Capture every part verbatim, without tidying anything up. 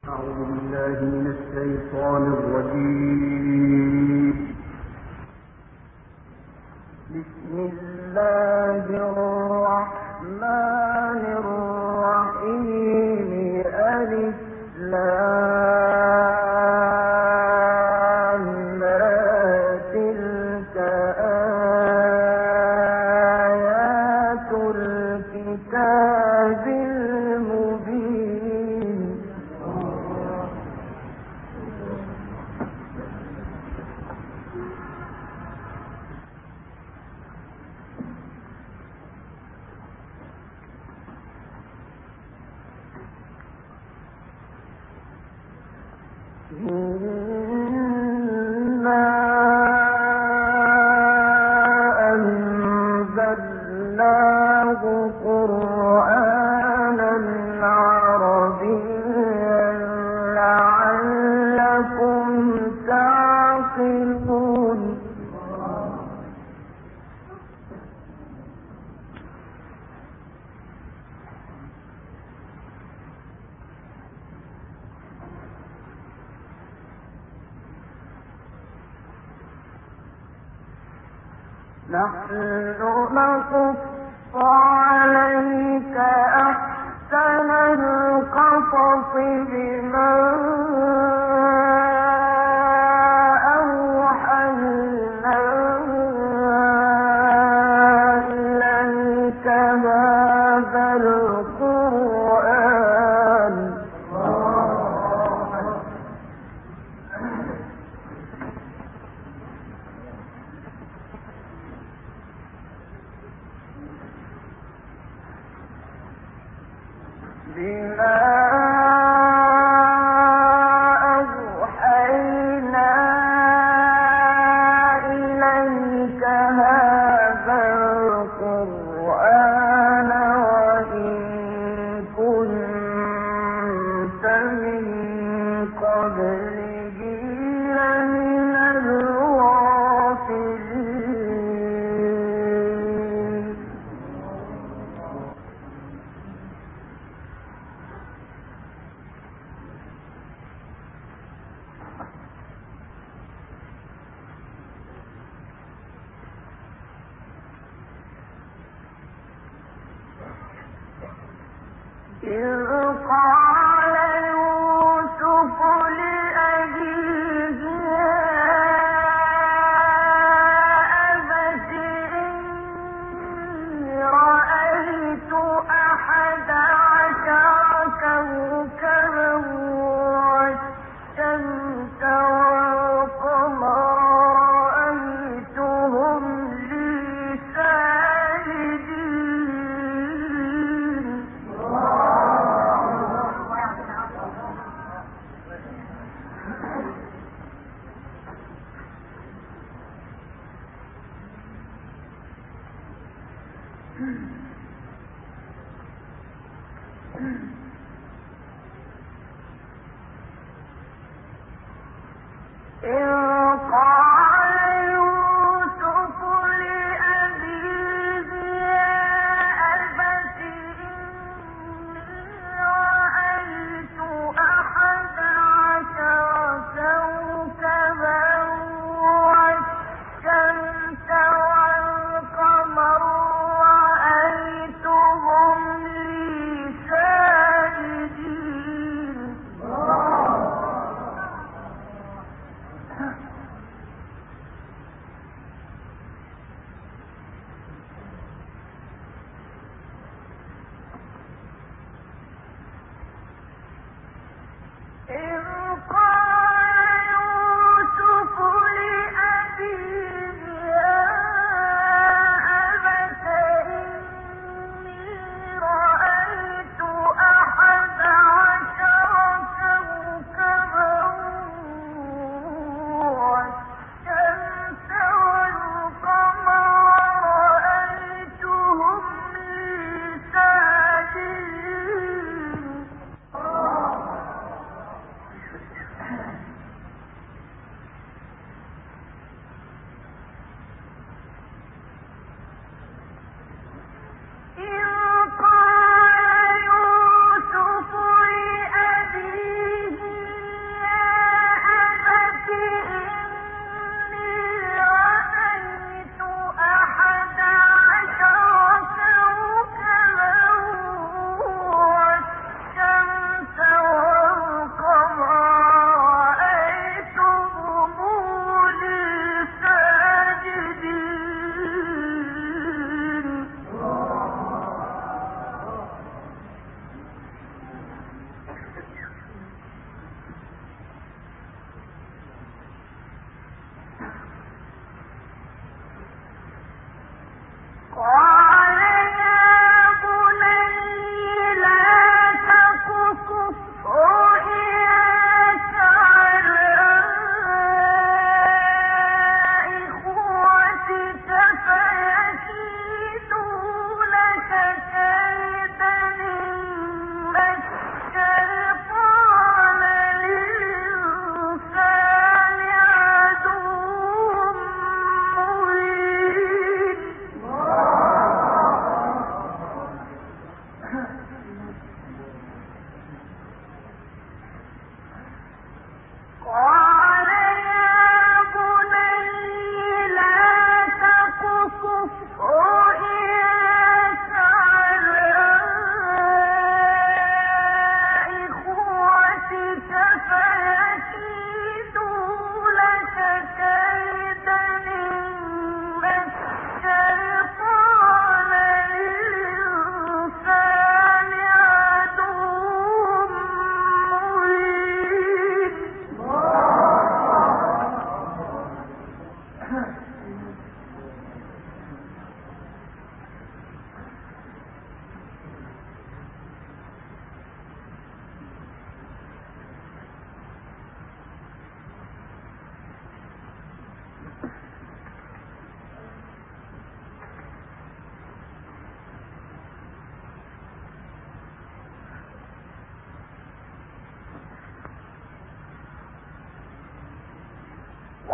أعوذ بالله من الشيطان الرجيم. بسم الله الرحمن الرحيم. ألف لام را. تلك آيات الكتاب المبين. إنا أنزلناه قرآنا عربيا لعلكم تعقلون. نحن نقص عليك أحسن القصص بما أوحينا إليك هذا القرآن. بما أوحينا إليك هذا القرآن وإن كنت من قبله لمن الغافلين. إذ قال يوسف لأبيه يا أبت إني رأيت أحد عشر كوكبا والشمس والقمر رأيتهم لي ساجدين. إذ قال يوسف لأبيه يا أبت إني رأيت أحد عشر كوكبا والشمس والقمر رأيتهم لي ساجدين.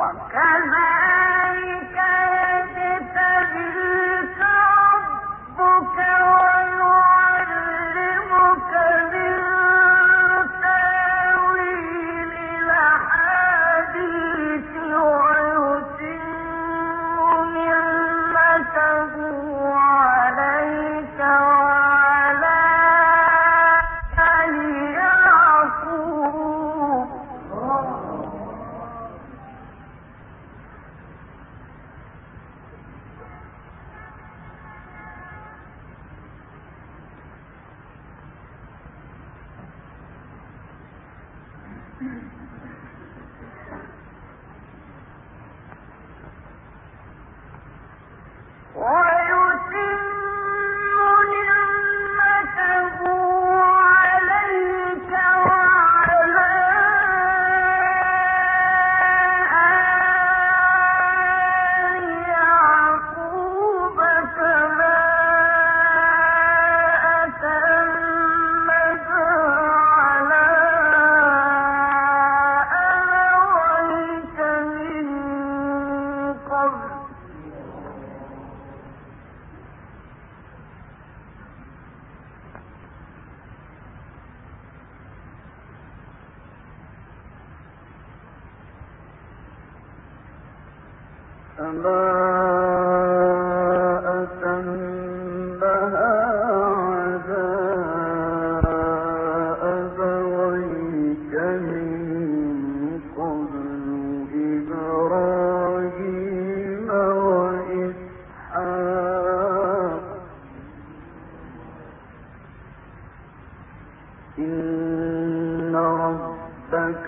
إن ربك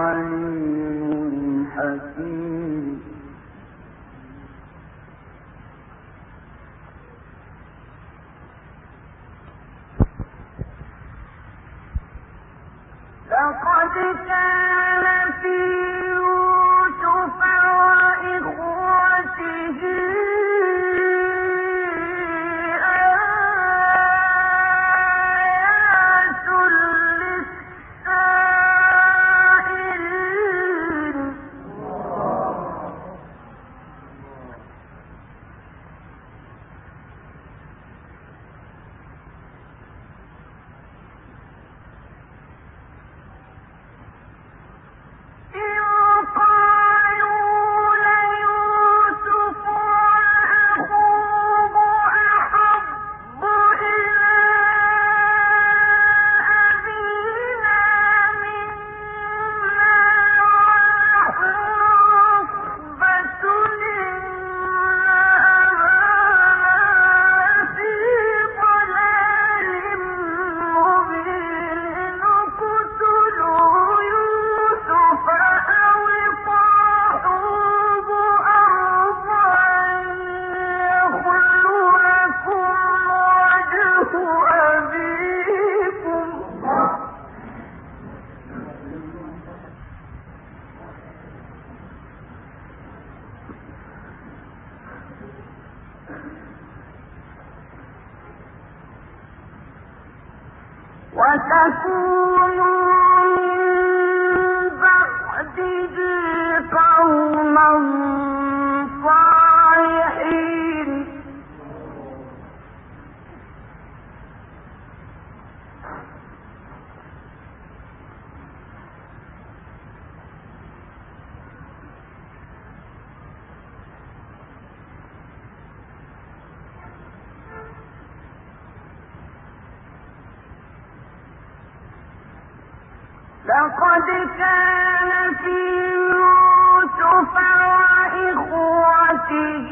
عليم حكيم. لقد كان في يوسف وإخوته آيات للسائلين. وتكونوا من بعده قوما صالحين. لقد كان في يوسف وإخوته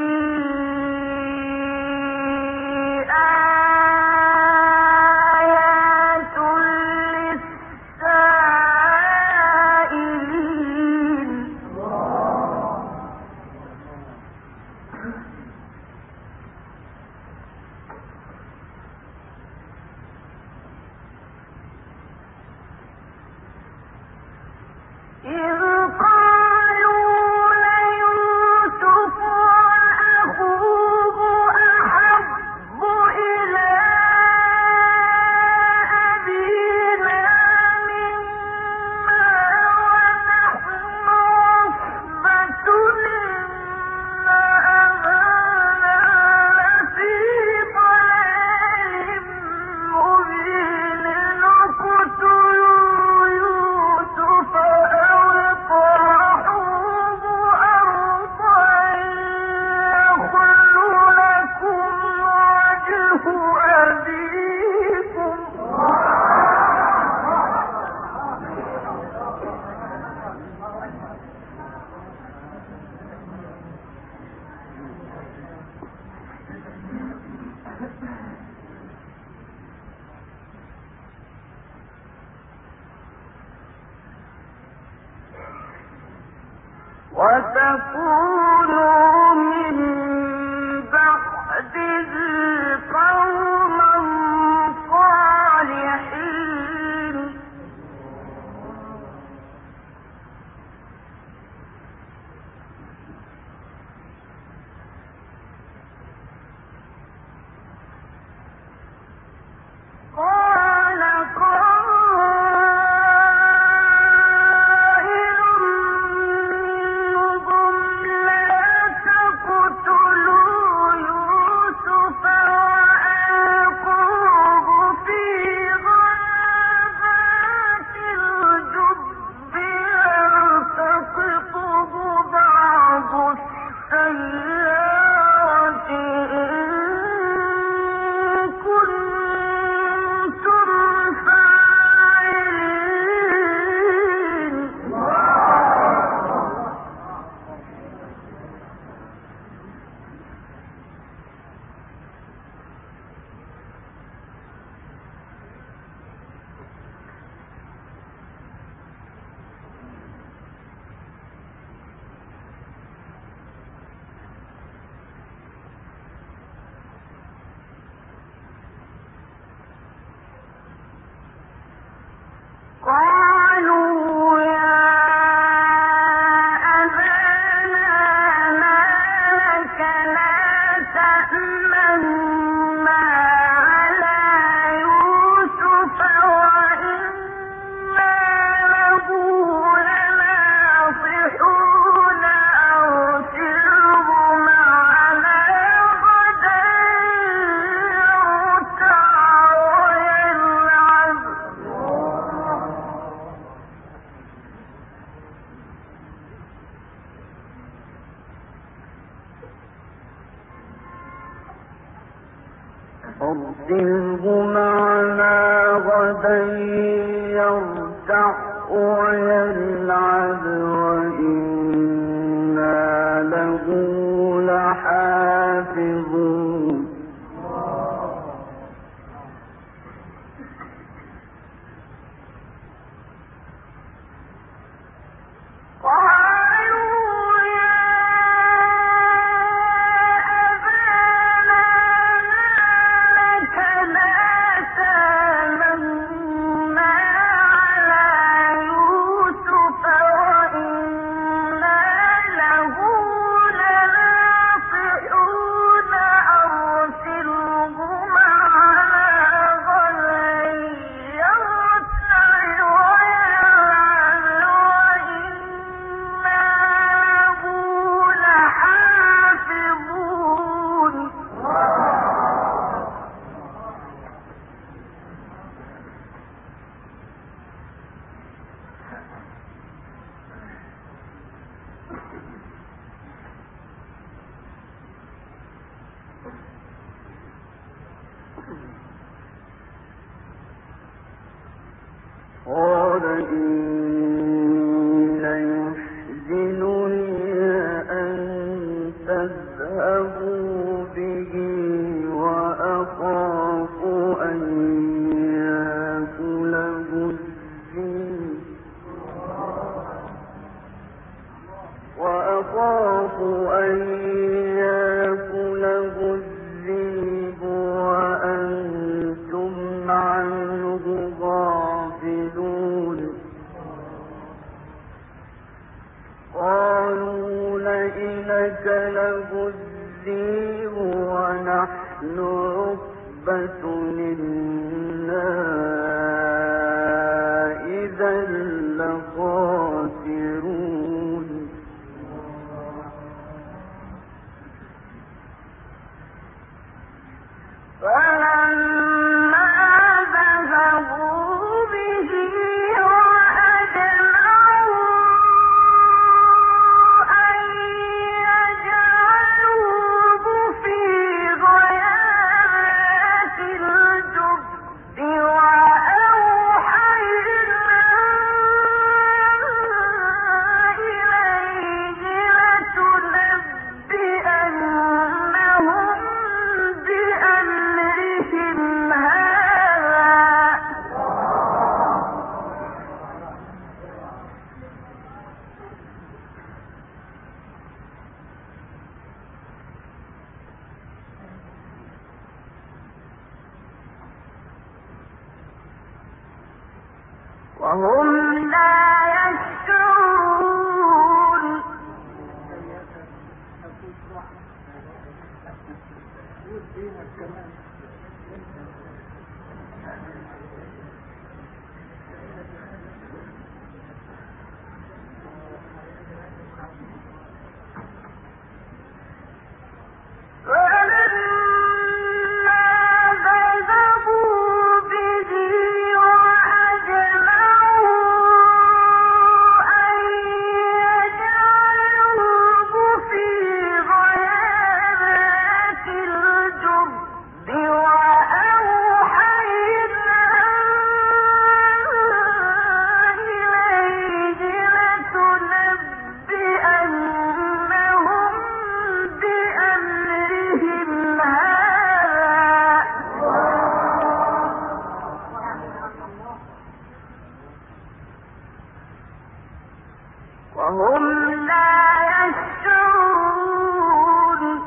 آيات للسائلين. إذ قالوا ليوسف وأخوه وتكونوا من بعده قوما صالحين قال قائل منهم لا تقتلوا يوسف وألقوه في غيابات الجب يلتقطه بعض السيارة إن كنتم فاعلين قالوا يا أبانا ما لك لا تأمنا على يوسف وإنا له لناصحون أرسله معنا غدا يرتع ويلعب أرسله معنا غدا يرتع ويلعب وإنا له لحافظون قالوا يا أبانا ما لك لا تأمنا على يوسف وإنا له لناصحون أرسله معنا غدا يرتع ويلعب وإنا له لحافظون قال إني ليحزنني أن تذهبوا به وأخاف أن يأكله الذئب وأخاف أن يأكله الذئب وأنتم عنه غافلون قالوا لئن أكله الذئب ونحن عصبة إنا إذا لخاسرون فلما ذهبوا به وأجمعوا أن يجعلوه في غيابات الجب وأوحينا وهم لا يشعرون وهم لا يشعرون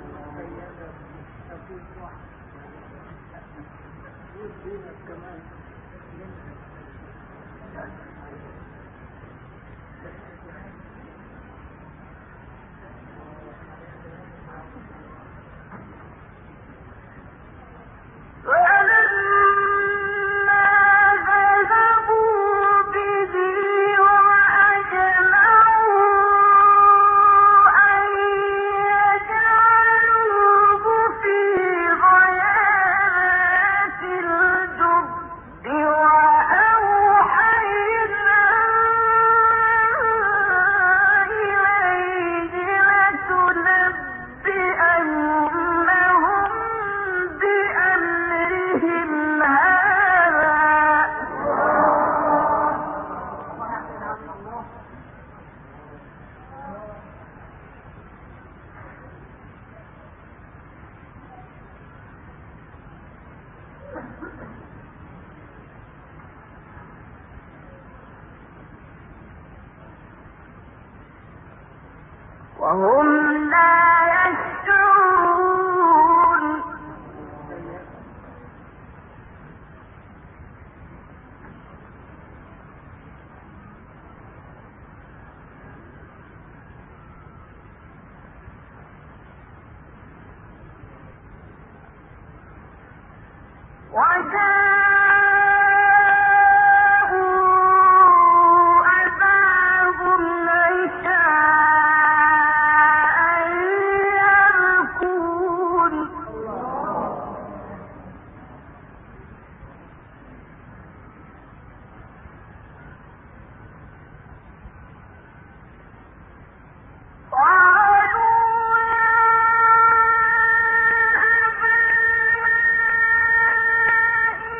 وهم لا يشعرون وجاءوا أباهم عشاء يبكون قالوا يا أبانا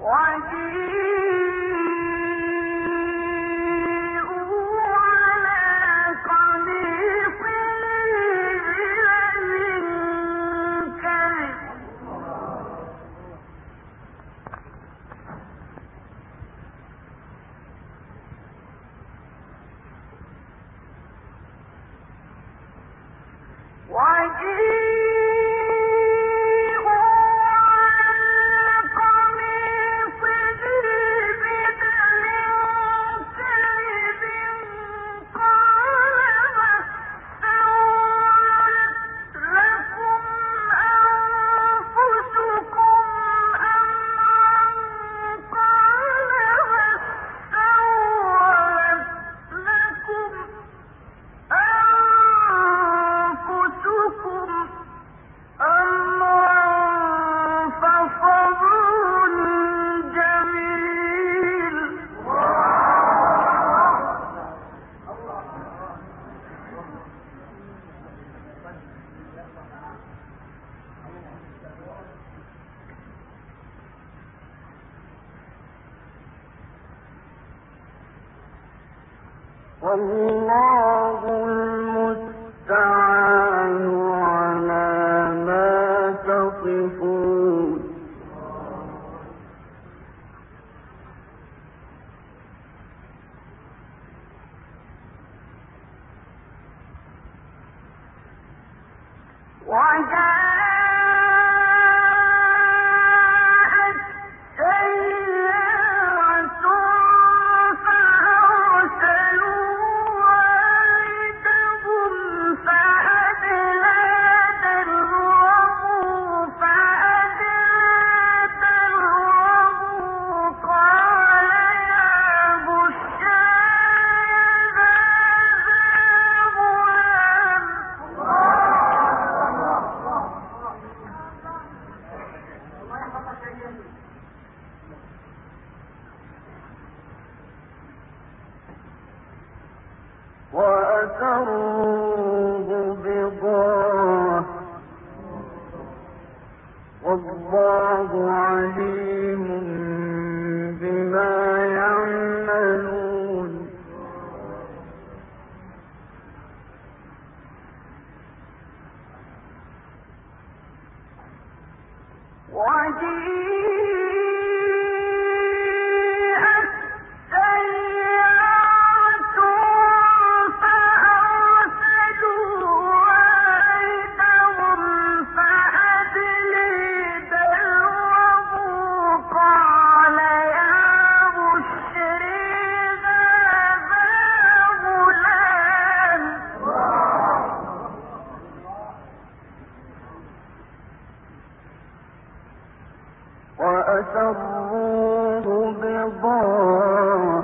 والله المستعان على ما تصفون وأسروه بضاعة والله عليم بما يعملون وأسروه بضاعة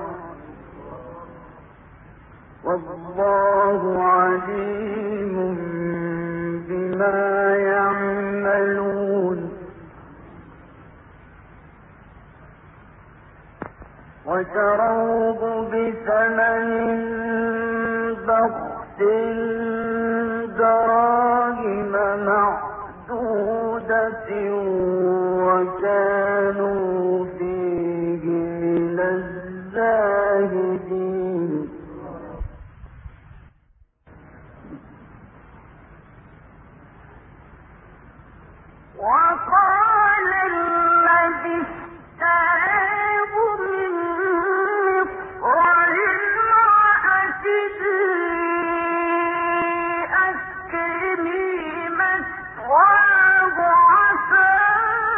والله عليم بما يعملون وشروه بثمن بخس دراهم معدودة وكانوا فيه من الزاهدين وقال الذي اشتراه من مصر لامرأته أكرمي مثواه عسى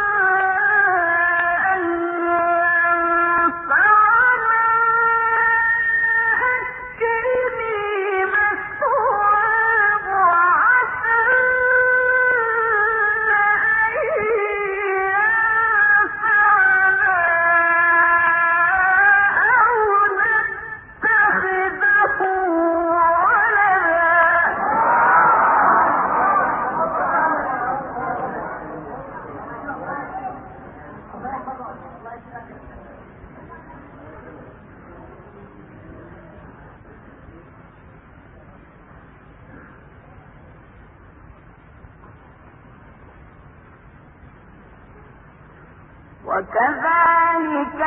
وكذلك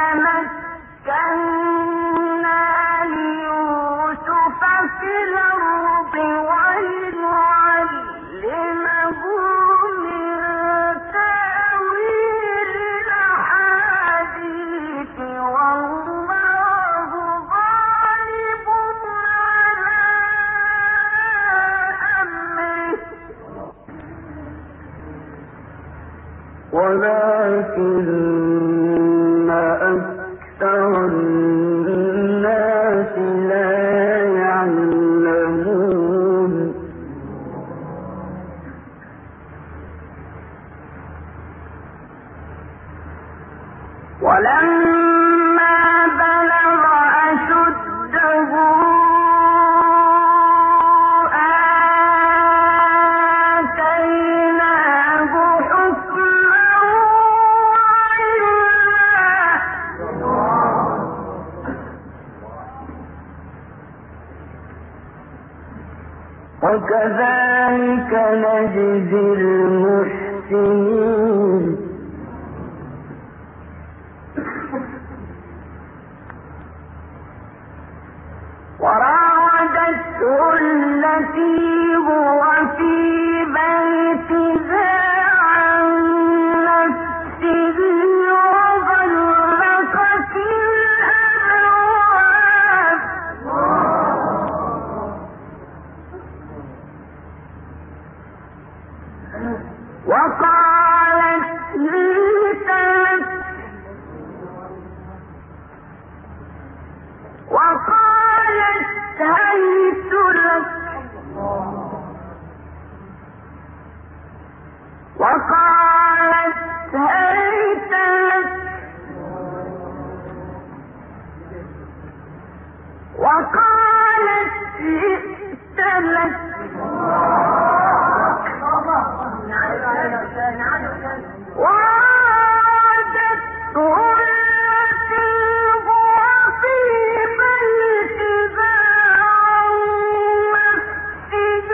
مكنا ليوسف في الأرض ولنعلمه من تأويل الأحاديث والله غالب على أمره ولكن أكثر الناس لا يعلمون ولما بلغ أشده آتيناه حكما وعلما وكذلك نجزي المحسنين وراودته التي هو في بيتها عن نفسه وغلقت الأبواب وقالت هيت لك وقالت هيت لك وقالت هيت لك وقالت جئت لك وعادته التي هو في بيتها عن نفسه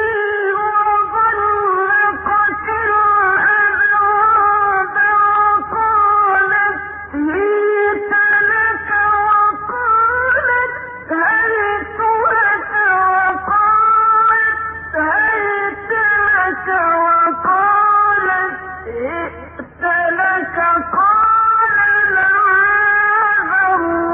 وغلقت الأبواب وقالت هيت لك وقالت هيت لك وقالت هيت لك وقالت جئت لك قال معاذ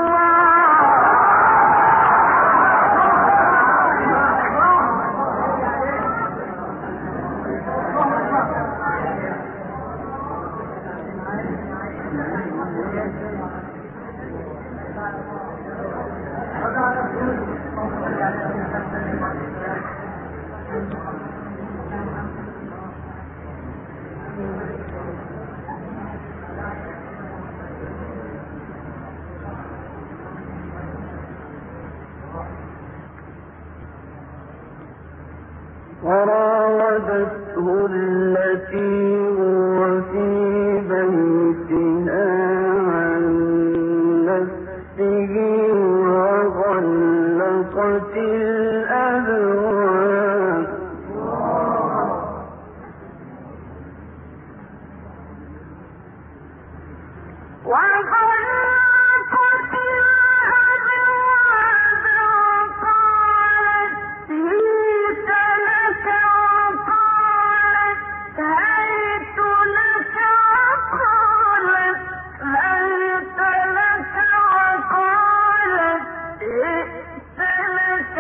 وراودته التي هو في بيتها عن نفسه وغلقت الأبواب وغلقت الأبواب وقالت هيت لك وقالت هيت لك وقالت هيت لك وقالت جئت لك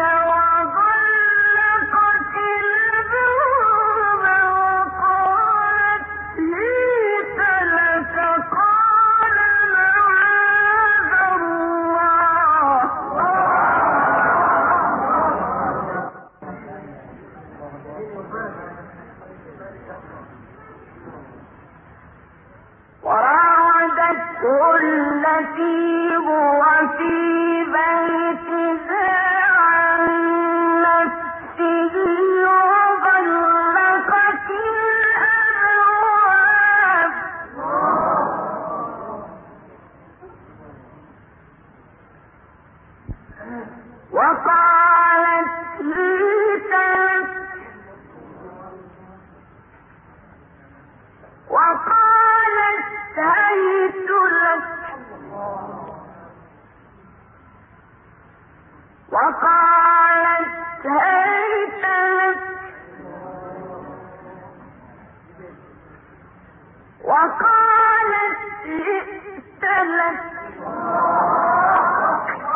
وغلقت الأبواب وقالت هيت لك قال معاذ الله وراودته التي هو في بيتها عن نفسه وغلقت الأبواب وقالت هيت لك وقالت هيت وقالت هيت لك وقالت جئت لك